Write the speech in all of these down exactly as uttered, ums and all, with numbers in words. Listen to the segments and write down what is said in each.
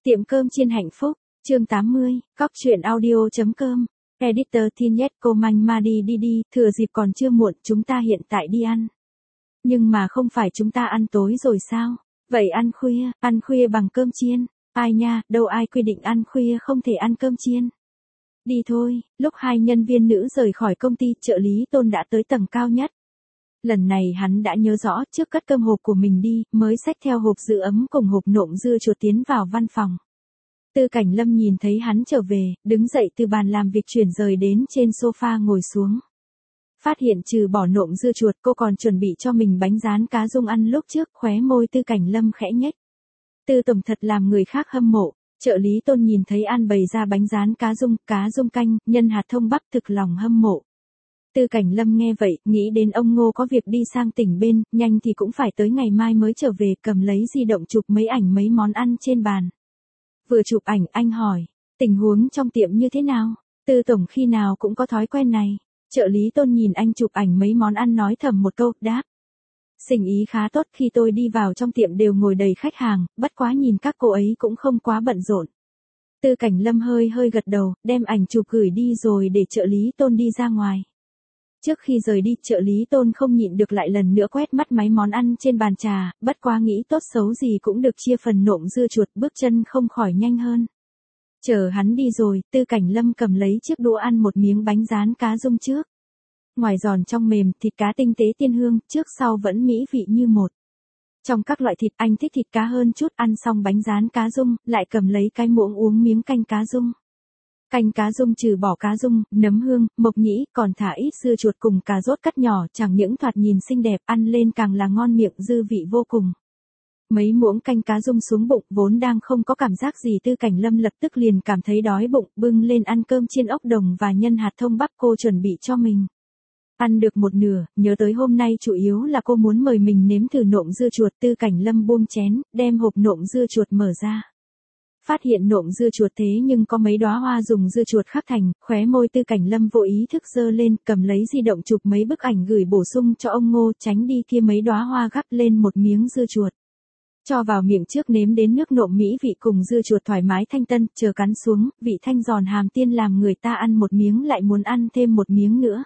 Tiệm cơm chiên hạnh phúc, chương tám mươi, cóc truyện audio.com, editor Thinet cô manh ma đi đi đi, thừa dịp còn chưa muộn, chúng ta hiện tại đi ăn. Nhưng mà không phải chúng ta ăn tối rồi sao? Vậy ăn khuya, ăn khuya bằng cơm chiên. Ai nha, đâu ai quy định ăn khuya không thể ăn cơm chiên. Đi thôi, lúc hai nhân viên nữ rời khỏi công ty, trợ lý Tôn đã tới tầng cao nhất. Lần này hắn đã nhớ rõ, trước cất cơm hộp của mình đi, mới xách theo hộp giữ ấm cùng hộp nộm dưa chuột tiến vào văn phòng. Tư Cảnh Lâm nhìn thấy hắn trở về, đứng dậy từ bàn làm việc chuyển rời đến trên sofa ngồi xuống. Phát hiện trừ bỏ nộm dưa chuột, cô còn chuẩn bị cho mình bánh rán cá rung ăn lúc trước, khóe môi Tư Cảnh Lâm khẽ nhếch. Tư tổng thật làm người khác hâm mộ. Trợ lý Tôn nhìn thấy An bày ra bánh rán cá rung, cá rung canh, nhân hạt thông bắp, thực lòng hâm mộ. Tư Cảnh Lâm nghe vậy, nghĩ đến ông Ngô có việc đi sang tỉnh bên, nhanh thì cũng phải tới ngày mai mới trở về, cầm lấy di động chụp mấy ảnh mấy món ăn trên bàn. Vừa chụp ảnh, anh hỏi, tình huống trong tiệm như thế nào? Tư tổng khi nào cũng có thói quen này. Trợ lý Tôn nhìn anh chụp ảnh mấy món ăn nói thầm một câu, đáp. Sinh ý khá tốt, khi tôi đi vào trong tiệm đều ngồi đầy khách hàng, bất quá nhìn các cô ấy cũng không quá bận rộn. Tư Cảnh Lâm hơi hơi gật đầu, đem ảnh chụp gửi đi rồi để trợ lý Tôn đi ra ngoài. Trước khi rời đi, trợ lý Tôn không nhịn được lại lần nữa quét mắt mấy món ăn trên bàn trà, bất quá nghĩ tốt xấu gì cũng được chia phần nộm dưa chuột, bước chân không khỏi nhanh hơn. Chờ hắn đi rồi, Tư Cảnh Lâm cầm lấy chiếc đũa ăn một miếng bánh rán cá rung trước. Ngoài giòn trong mềm, thịt cá tinh tế tiên hương, trước sau vẫn mỹ vị như một. Trong các loại thịt, anh thích thịt cá hơn chút, ăn xong bánh rán cá rung, lại cầm lấy cái muỗng uống miếng canh cá rung. Canh cá rung trừ bỏ cá rung, nấm hương, mộc nhĩ, còn thả ít dưa chuột cùng cà rốt cắt nhỏ, chẳng những thoạt nhìn xinh đẹp, ăn lên càng là ngon miệng, dư vị vô cùng. Mấy muỗng canh cá rung xuống bụng, vốn đang không có cảm giác gì, Tư Cảnh Lâm lập tức liền cảm thấy đói bụng, bưng lên ăn cơm chiên ốc đồng và nhân hạt thông bắp cô chuẩn bị cho mình. Ăn được một nửa, nhớ tới hôm nay chủ yếu là cô muốn mời mình nếm thử nộm dưa chuột, Tư Cảnh Lâm buông chén, đem hộp nộm dưa chuột mở ra. Phát hiện nộm dưa chuột thế nhưng có mấy đóa hoa dùng dưa chuột khắc thành, khóe môi Tư Cảnh Lâm vô ý thức giơ lên, cầm lấy di động chụp mấy bức ảnh gửi bổ sung cho ông Ngô, tránh đi kia mấy đóa hoa, gắp lên một miếng dưa chuột. Cho vào miệng trước, nếm đến nước nộm mỹ vị cùng dưa chuột thoải mái thanh tân, chờ cắn xuống, vị thanh giòn hàm tiên làm người ta ăn một miếng lại muốn ăn thêm một miếng nữa.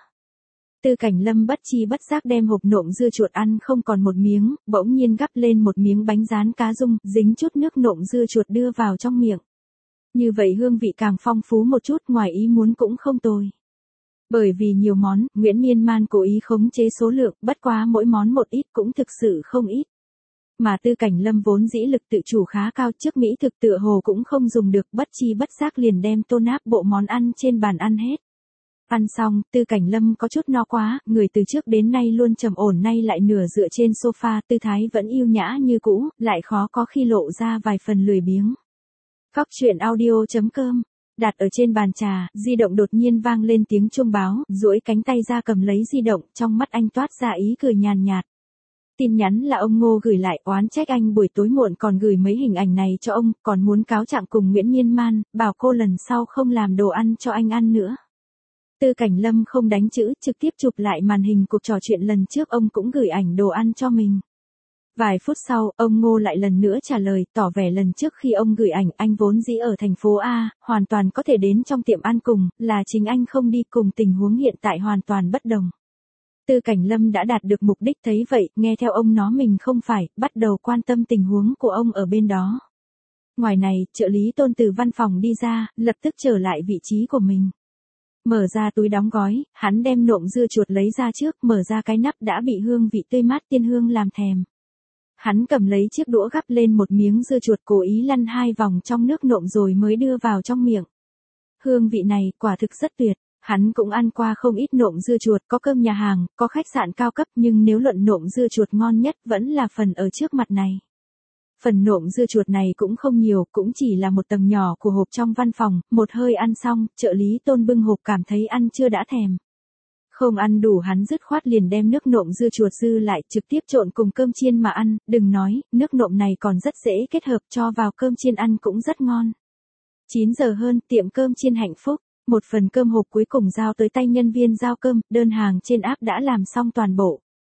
Tư Cảnh Lâm bất chi bất giác đem hộp nộm dưa chuột ăn không còn một miếng, bỗng nhiên gắp lên một miếng bánh rán cá rung, dính chút nước nộm dưa chuột đưa vào trong miệng. Như vậy hương vị càng phong phú một chút, ngoài ý muốn cũng không tồi. Bởi vì nhiều món, Nguyễn Miên Man cố ý khống chế số lượng, bất quá mỗi món một ít cũng thực sự không ít. Mà Tư Cảnh Lâm vốn dĩ lực tự chủ khá cao, trước mỹ thực tựa hồ cũng không dùng được, bất chi bất giác liền đem tô náp bộ món ăn trên bàn ăn hết. Ăn xong, Tư Cảnh Lâm có chút no quá, người từ trước đến nay luôn trầm ổn nay lại nửa dựa trên sofa, tư thái vẫn yêu nhã như cũ, lại khó có khi lộ ra vài phần lười biếng. Cóc truyện audio.com, đặt ở trên bàn trà, di động đột nhiên vang lên tiếng chuông báo, duỗi cánh tay ra cầm lấy di động, trong mắt anh toát ra ý cười nhàn nhạt. Tin nhắn là ông Ngô gửi lại, oán trách anh buổi tối muộn còn gửi mấy hình ảnh này cho ông, còn muốn cáo trạng cùng Nguyễn Miên Man, bảo cô lần sau không làm đồ ăn cho anh ăn nữa. Tư Cảnh Lâm không đánh chữ, trực tiếp chụp lại màn hình cuộc trò chuyện lần trước ông cũng gửi ảnh đồ ăn cho mình. Vài phút sau, ông Ngô lại lần nữa trả lời, tỏ vẻ lần trước khi ông gửi ảnh, anh vốn dĩ ở thành phố A, hoàn toàn có thể đến trong tiệm ăn cùng, là chính anh không đi, cùng tình huống hiện tại hoàn toàn bất đồng. Tư Cảnh Lâm đã đạt được mục đích, thấy vậy, nghe theo ông nó mình không phải, bắt đầu quan tâm tình huống của ông ở bên đó. Ngoài này, trợ lý Tôn từ văn phòng đi ra, lập tức trở lại vị trí của mình. Mở ra túi đóng gói, hắn đem nộm dưa chuột lấy ra trước, mở ra cái nắp đã bị hương vị tươi mát tiên hương làm thèm. Hắn cầm lấy chiếc đũa gắp lên một miếng dưa chuột, cố ý lăn hai vòng trong nước nộm rồi mới đưa vào trong miệng. Hương vị này, quả thực rất tuyệt. Hắn cũng ăn qua không ít nộm dưa chuột, có cơm nhà hàng, có khách sạn cao cấp, nhưng nếu luận nộm dưa chuột ngon nhất vẫn là phần ở trước mặt này. Phần nộm dưa chuột này cũng không nhiều, cũng chỉ là một tầng nhỏ của hộp trong văn phòng, một hơi ăn xong, trợ lý Tôn bưng hộp cảm thấy ăn chưa đã thèm. Không ăn đủ hắn dứt khoát liền đem nước nộm dưa chuột dư lại, trực tiếp trộn cùng cơm chiên mà ăn, đừng nói, nước nộm này còn rất dễ kết hợp, cho vào cơm chiên ăn cũng rất ngon. chín giờ hơn, tiệm cơm chiên hạnh phúc. Một phần cơm hộp cuối cùng giao tới tay nhân viên giao cơm, đơn hàng trên app đã làm xong toàn bộ.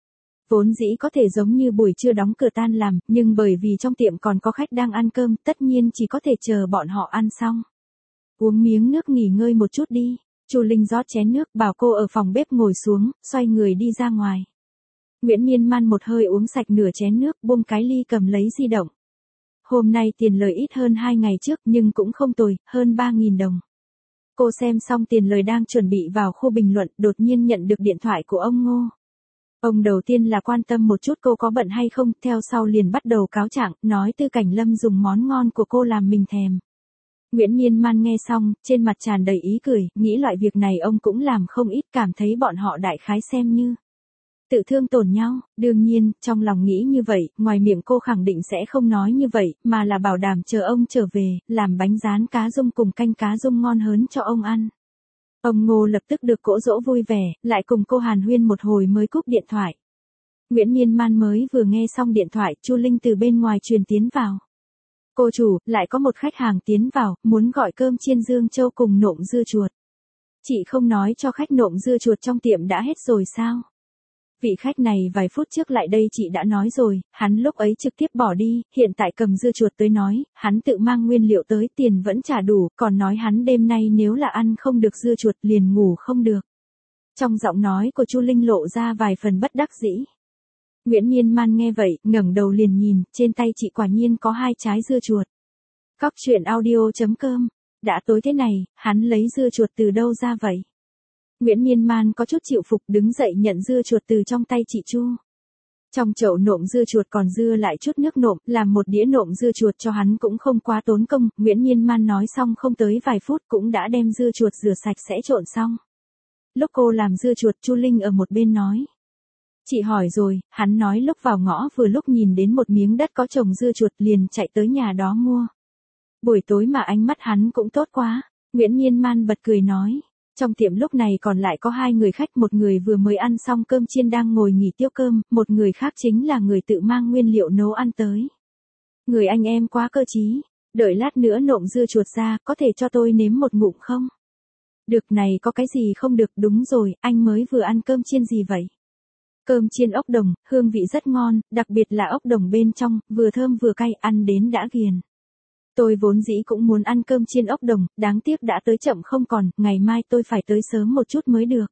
Vốn dĩ có thể giống như buổi trưa đóng cửa tan làm, nhưng bởi vì trong tiệm còn có khách đang ăn cơm, tất nhiên chỉ có thể chờ bọn họ ăn xong. Uống miếng nước nghỉ ngơi một chút đi. Chu Linh rót chén nước, bảo cô ở phòng bếp ngồi xuống, xoay người đi ra ngoài. Nguyễn Miên Man một hơi uống sạch nửa chén nước, buông cái ly cầm lấy di động. Hôm nay tiền lời ít hơn hai ngày trước nhưng cũng không tồi, hơn ba nghìn đồng. Cô xem xong tiền lời đang chuẩn bị vào khu bình luận, đột nhiên nhận được điện thoại của ông Ngô. Ông đầu tiên là quan tâm một chút cô có bận hay không, theo sau liền bắt đầu cáo trạng, nói Tư Cảnh Lâm dùng món ngon của cô làm mình thèm. Nguyễn Miên Man nghe xong, trên mặt tràn đầy ý cười, nghĩ loại việc này ông cũng làm không ít, cảm thấy bọn họ đại khái xem như tự thương tổn nhau. Đương nhiên, trong lòng nghĩ như vậy, ngoài miệng cô khẳng định sẽ không nói như vậy, mà là bảo đảm chờ ông trở về, làm bánh rán cá rung cùng canh cá rung ngon hớn cho ông ăn. Ông Ngô lập tức được cỗ dỗ vui vẻ, lại cùng cô hàn huyên một hồi mới cúp điện thoại. Nguyễn Miên Man mới vừa nghe xong điện thoại, Chu Linh từ bên ngoài truyền tiến vào. Cô chủ, lại có một khách hàng tiến vào, muốn gọi cơm chiên Dương Châu cùng nộm dưa chuột. Chị không nói cho khách nộm dưa chuột trong tiệm đã hết rồi sao? Vị khách này vài phút trước lại đây chị đã nói rồi, hắn lúc ấy trực tiếp bỏ đi, hiện tại cầm dưa chuột tới nói, hắn tự mang nguyên liệu tới, tiền vẫn trả đủ, còn nói hắn đêm nay nếu là ăn không được dưa chuột liền ngủ không được. Trong giọng nói của Chu Linh lộ ra vài phần bất đắc dĩ. Nguyễn Miên Man nghe vậy, ngẩng đầu liền nhìn, trên tay chị quả nhiên có hai trái dưa chuột. Cóc truyện audio chấm com, đã tối thế này, hắn lấy dưa chuột từ đâu ra vậy? Nguyễn Miên Man có chút chịu phục, đứng dậy nhận dưa chuột từ trong tay chị Chu. Trong chậu nộm dưa chuột còn dưa lại chút nước nộm, làm một đĩa nộm dưa chuột cho hắn cũng không quá tốn công. Nguyễn Miên Man nói xong không tới vài phút cũng đã đem dưa chuột rửa sạch sẽ trộn xong. Lúc cô làm dưa chuột, Chu Linh ở một bên nói. Chị hỏi rồi, hắn nói lúc vào ngõ vừa lúc nhìn đến một miếng đất có trồng dưa chuột liền chạy tới nhà đó mua. Buổi tối mà ánh mắt hắn cũng tốt quá. Nguyễn Miên Man bật cười nói. Trong tiệm lúc này còn lại có hai người khách, một người vừa mới ăn xong cơm chiên đang ngồi nghỉ tiêu cơm, một người khác chính là người tự mang nguyên liệu nấu ăn tới. Người anh em quá cơ trí, đợi lát nữa nộm dưa chuột ra, có thể cho tôi nếm một ngụm không? Được, này có cái gì không được? Đúng rồi, anh mới vừa ăn cơm chiên gì vậy? Cơm chiên ốc đồng, hương vị rất ngon, đặc biệt là ốc đồng bên trong, vừa thơm vừa cay, ăn đến đã ghiền. Tôi vốn dĩ cũng muốn ăn cơm chiên ốc đồng, đáng tiếc đã tới chậm không còn, ngày mai tôi phải tới sớm một chút mới được.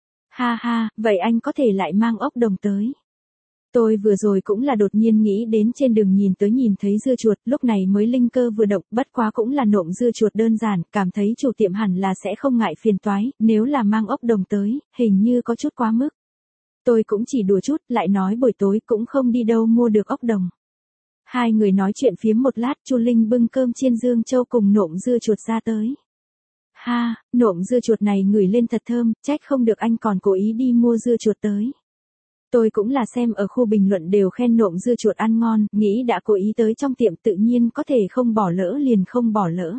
Ha ha, vậy anh có thể lại mang ốc đồng tới. Tôi vừa rồi cũng là đột nhiên nghĩ đến trên đường nhìn tới nhìn thấy dưa chuột, lúc này mới linh cơ vừa động, bất quá cũng là nộm dưa chuột đơn giản, cảm thấy chủ tiệm hẳn là sẽ không ngại phiền toái, nếu là mang ốc đồng tới, hình như có chút quá mức. Tôi cũng chỉ đùa chút, lại nói buổi tối cũng không đi đâu mua được ốc đồng. Hai người nói chuyện phiếm một lát, Chu Linh bưng cơm chiên Dương Châu cùng nộm dưa chuột ra tới. Ha, nộm dưa chuột này ngửi lên thật thơm, trách không được anh còn cố ý đi mua dưa chuột tới. Tôi cũng là xem ở khu bình luận đều khen nộm dưa chuột ăn ngon, nghĩ đã cố ý tới trong tiệm tự nhiên có thể không bỏ lỡ liền không bỏ lỡ.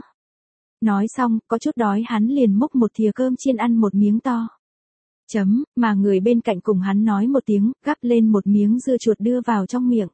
Nói xong, có chút đói hắn liền múc một thìa cơm chiên ăn một miếng to. Chấm, mà người bên cạnh cùng hắn nói một tiếng, gắp lên một miếng dưa chuột đưa vào trong miệng.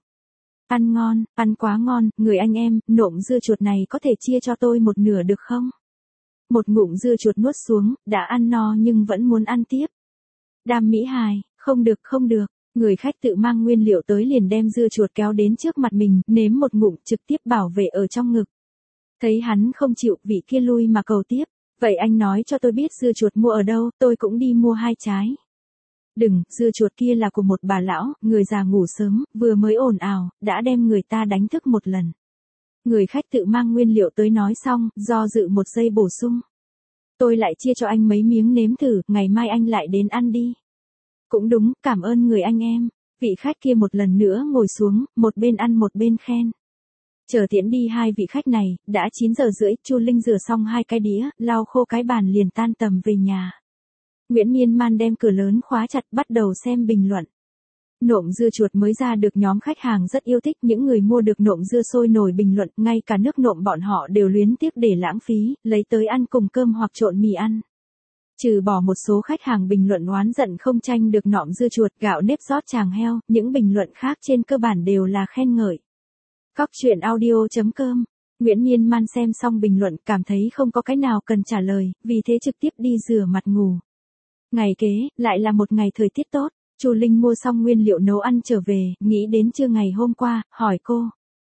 Ăn ngon, ăn quá ngon, người anh em, nộm dưa chuột này có thể chia cho tôi một nửa được không? Một ngụm dưa chuột nuốt xuống, đã ăn no nhưng vẫn muốn ăn tiếp. Đam mỹ hài, không được không được, người khách tự mang nguyên liệu tới liền đem dưa chuột kéo đến trước mặt mình, nếm một ngụm trực tiếp bảo vệ ở trong ngực. Thấy hắn không chịu, vị kia lui mà cầu tiếp, vậy anh nói cho tôi biết dưa chuột mua ở đâu, tôi cũng đi mua hai trái. Đừng, dưa chuột kia là của một bà lão, người già ngủ sớm, vừa mới ồn ào, đã đem người ta đánh thức một lần. Người khách tự mang nguyên liệu tới nói xong, do dự một giây bổ sung. Tôi lại chia cho anh mấy miếng nếm thử, ngày mai anh lại đến ăn đi. Cũng đúng, cảm ơn người anh em. Vị khách kia một lần nữa ngồi xuống, một bên ăn một bên khen. Chờ tiễn đi hai vị khách này, đã chín giờ rưỡi, Chu Linh rửa xong hai cái đĩa, lau khô cái bàn liền tan tầm về nhà. Nguyễn Miên Man đem cửa lớn khóa chặt, bắt đầu xem bình luận. Nộm dưa chuột mới ra được nhóm khách hàng rất yêu thích, những người mua được nộm dưa sôi nổi bình luận, ngay cả nước nộm bọn họ đều luyến tiếc để lãng phí, lấy tới ăn cùng cơm hoặc trộn mì ăn. Trừ bỏ một số khách hàng bình luận oán giận không tranh được nộm dưa chuột, gạo nếp rót chàng heo, những bình luận khác trên cơ bản đều là khen ngợi. Cóc truyện audio chấm com. Nguyễn Miên Man xem xong bình luận, cảm thấy không có cái nào cần trả lời, vì thế trực tiếp đi rửa mặt ngủ. Ngày kế, lại là một ngày thời tiết tốt. Chu Linh mua xong nguyên liệu nấu ăn trở về, nghĩ đến trưa ngày hôm qua, hỏi cô.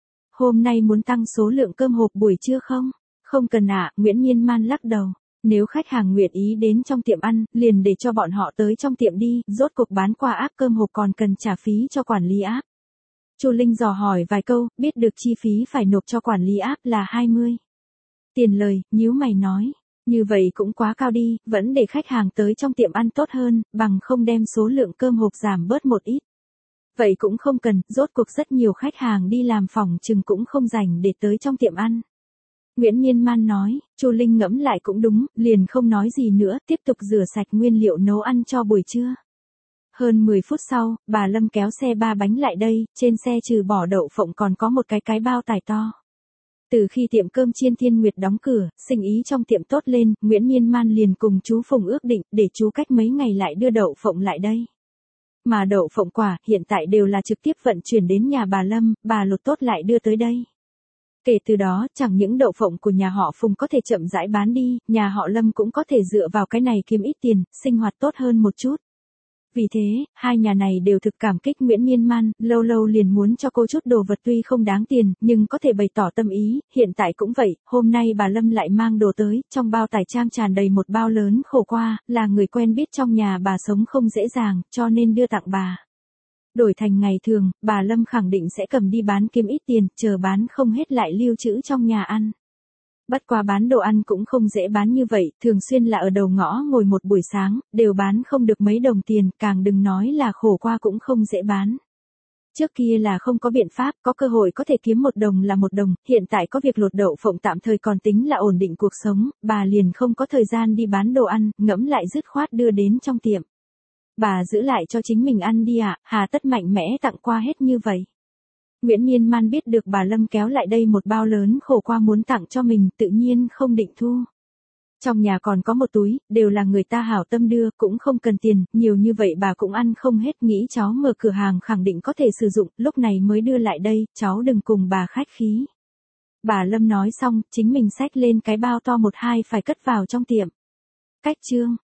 Hôm nay muốn tăng số lượng cơm hộp buổi trưa không? Không cần ạ, Nguyễn Nhiên Man lắc đầu. Nếu khách hàng nguyện ý đến trong tiệm ăn, liền để cho bọn họ tới trong tiệm đi, rốt cuộc bán qua app cơm hộp còn cần trả phí cho quản lý app. Chu Linh dò hỏi vài câu, biết được chi phí phải nộp cho quản lý app là hai mươi. Tiền lời, nhíu mày nói. Như vậy cũng quá cao đi, vẫn để khách hàng tới trong tiệm ăn tốt hơn, bằng không đem số lượng cơm hộp giảm bớt một ít. Vậy cũng không cần, rốt cuộc rất nhiều khách hàng đi làm phòng chừng cũng không rảnh để tới trong tiệm ăn. Nguyễn Nhiên Man nói, Chu Linh ngẫm lại cũng đúng, liền không nói gì nữa, tiếp tục rửa sạch nguyên liệu nấu ăn cho buổi trưa. Hơn mười phút sau, bà Lâm kéo xe ba bánh lại đây, trên xe trừ bỏ đậu phộng còn có một cái cái bao tải to. Từ khi tiệm cơm chiên Thiên Nguyệt đóng cửa, sinh ý trong tiệm tốt lên, Nguyễn Nhiên Man liền cùng chú Phùng ước định để chú cách mấy ngày lại đưa đậu phộng lại đây. Mà đậu phộng quả hiện tại đều là trực tiếp vận chuyển đến nhà bà Lâm, bà lột tốt lại đưa tới đây. Kể từ đó, chẳng những đậu phộng của nhà họ Phùng có thể chậm rãi bán đi, nhà họ Lâm cũng có thể dựa vào cái này kiếm ít tiền, sinh hoạt tốt hơn một chút. Vì thế, hai nhà này đều thực cảm kích Nguyễn Nhiên Man, lâu lâu liền muốn cho cô chút đồ vật tuy không đáng tiền, nhưng có thể bày tỏ tâm ý, hiện tại cũng vậy, hôm nay bà Lâm lại mang đồ tới, trong bao tải trang tràn đầy một bao lớn khổ qua, là người quen biết trong nhà bà sống không dễ dàng, cho nên đưa tặng bà. Đổi thành ngày thường, bà Lâm khẳng định sẽ cầm đi bán kiếm ít tiền, chờ bán không hết lại lưu trữ trong nhà ăn. Bất quá bán đồ ăn cũng không dễ bán như vậy, thường xuyên là ở đầu ngõ ngồi một buổi sáng, đều bán không được mấy đồng tiền, càng đừng nói là khổ qua cũng không dễ bán. Trước kia là không có biện pháp, có cơ hội có thể kiếm một đồng là một đồng, hiện tại có việc lột đậu phộng tạm thời còn tính là ổn định cuộc sống, bà liền không có thời gian đi bán đồ ăn, ngẫm lại dứt khoát đưa đến trong tiệm. Bà giữ lại cho chính mình ăn đi ạ, à, hà tất mạnh mẽ tặng qua hết như vậy. Nguyễn Nhiên Man biết được bà Lâm kéo lại đây một bao lớn khổ qua muốn tặng cho mình, tự nhiên không định thu. Trong nhà còn có một túi, đều là người ta hảo tâm đưa, cũng không cần tiền, nhiều như vậy bà cũng ăn không hết, nghĩ cháu mở cửa hàng khẳng định có thể sử dụng, lúc này mới đưa lại đây, cháu đừng cùng bà khách khí. Bà Lâm nói xong, chính mình xách lên cái bao to một hai phải cất vào trong tiệm. Cách chương